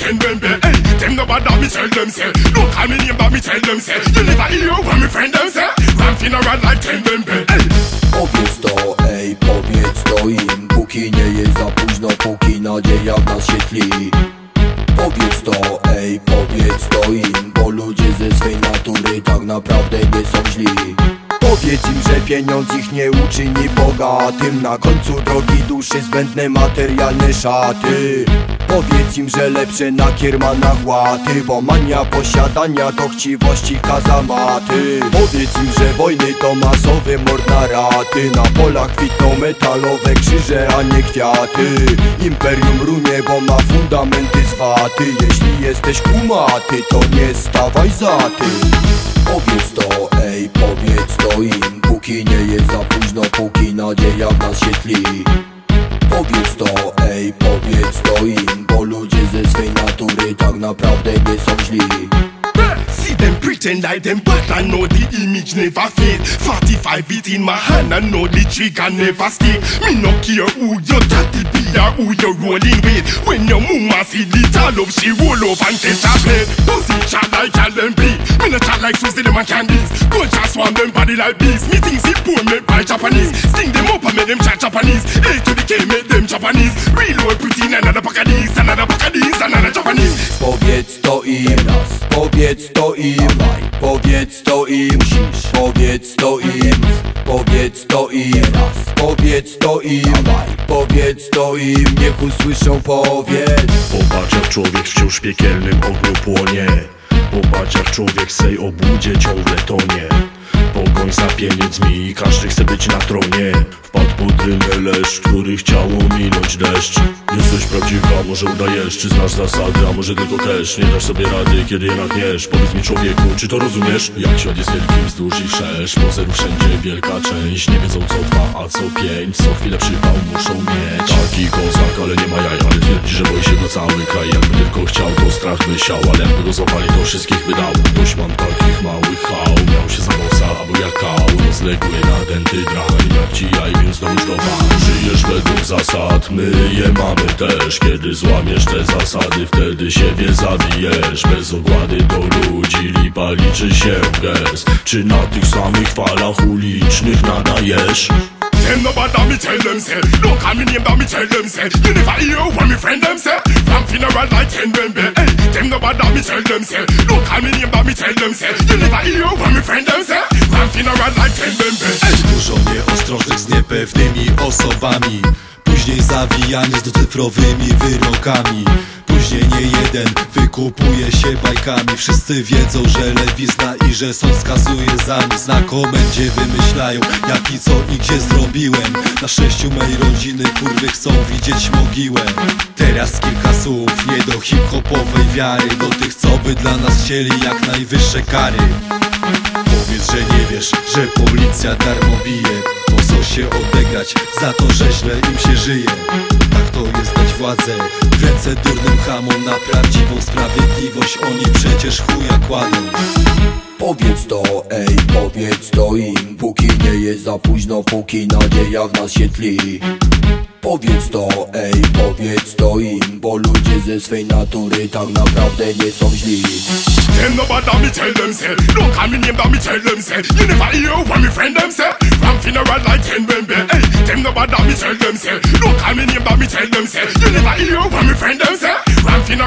ten baby. Hey, them no bad me tell them say. Don't call me name but me tell them say. You never hear what me friend them say. Ram funeral like ten baby. Hey. Powiedz to, ej, powiedz to im, póki nie jest za późno, póki nadzieja w nas się tli. Powiedz to, ej, powiedz to im, bo ludzie ze swej natury tak naprawdę nie są źli. Powiedz im, że pieniądz ich nie uczyni bogatym, na końcu drogi duszy zbędne materialne szaty. Powiedz im, że lepsze na kiermanach łaty, bo mania posiadania to chciwości kazamaty. Powiedz im, że wojny to masowe mordnaraty, na polach kwitną metalowe krzyże, a nie kwiaty. Imperium runie, bo ma fundamenty z waty. Jeśli jesteś kumaty, to nie stawaj za tym. Powiedz to, ej, powiedz to im, póki nie jest za późno, póki nadzieja w nas się tli. Powiedz to, ej, powiedz to im, bo ludzie ze swej natury tak naprawdę nie są źli. See them pretend like them but I know the image never fade. 45 beat in my hand I know the trigger never stay. Me no care who you tatty be or who you rolling with. When your mama see the love she roll up and catch a plate. Pussy chat like y'all them be. Me no chat like Susie them and candies. Culture swarm them body like bees. Me things he poor make by Japanese. Sting them up and make them chat Japanese. A to the K make them Japanese. Reload pretty in another pack of these, another pack of these, another Japanese. Powiedz to im, powiedz to im, powiedz to im, powiedz to im, powiedz to im, powiedz to im, powiedz to im, niech usłyszą, powiedz. Popatrz jak człowiek wciąż w piekielnym ogniu płonie. Popatrz jak człowiek w swej obłudzie ciągle tonie. Pogoń za pieniędzmi, każdy chce być na tronie. Wpadł pod rynę leszcz, który chciało minąć deszcz. Jesteś prawdziwa, może udajesz, czy znasz zasady, a może tylko cash. Nie dasz sobie rady, kiedy je natniesz. Powiedz mi człowieku, czy to rozumiesz? Jak świat jest wielki wzdłuż i wszerz, pozerów wszędzie wielka część. Nie wiedzą co 2, a co 5, co chwilę przypał muszą mieć. Taki kozak, ale nie ma jaj, ale twierdzi, że boi się go cały kraj. Jakby tylko chciał, to strach by siał, ale jakby go złapali, to wszystkich by dał. Dość mam takich małych hał, miał się za moca, albo jak kał. Rozległy nadęty drań, brak ci jaj, więc dołóż do wam. Żyjesz według zasad, my je mamy też. Kiedy złamiesz te zasady, wtedy siebie zabijesz. Bez ogłady do ludzi, lipa liczy się gest. Czy na tych samych falach ulicznych nadajesz? Them no bad me tell them say. Don't call me name but me tell them say. You never hear what me friend them say. Ram funeral like ten baby. Hey, them no bad me tell them say. Don't call me name but me tell them say. You never hear what me friend them say. Ram funeral like ten baby. Hey. Dużo nieostrożnych z niepewnymi osobami. Później zawijanie z docyfrowymi wyrokami. Później nie jeden wykupuje się bajkami. Wszyscy wiedzą, że lewizna i że sąd skazuje za nic. Na komendzie wymyślają jak i co i gdzie zrobiłem. Na 6 mej rodziny kurwy chcą widzieć mogiłę. Teraz kilka słów nie do hip-hopowej wiary. Do tych co by dla nas chcieli jak najwyższe kary. Powiedz, że nie wiesz, że policja darmo bije. Po co się odegrać za to, że źle im się żyje. Tak to jest dać władzę w ręce durnym chamom. Na prawdziwą sprawiedliwość oni przecież chuja kładą. Powiedz to, ej, powiedz to im, póki nie jest za późno, póki nadzieja w nas się tli. Powiedz to, ej, powiedz to im, bo ludzie ze swej natury tak naprawdę nie są źli. Them no bad me tell them say. Don't call me name but me tell them say. You never hear what me friend them say. Ram funeral like ten baby. Hey, them no bad me tell them say. Don't call me name but me tell them say. You never hear what me friend them say. Ram funeral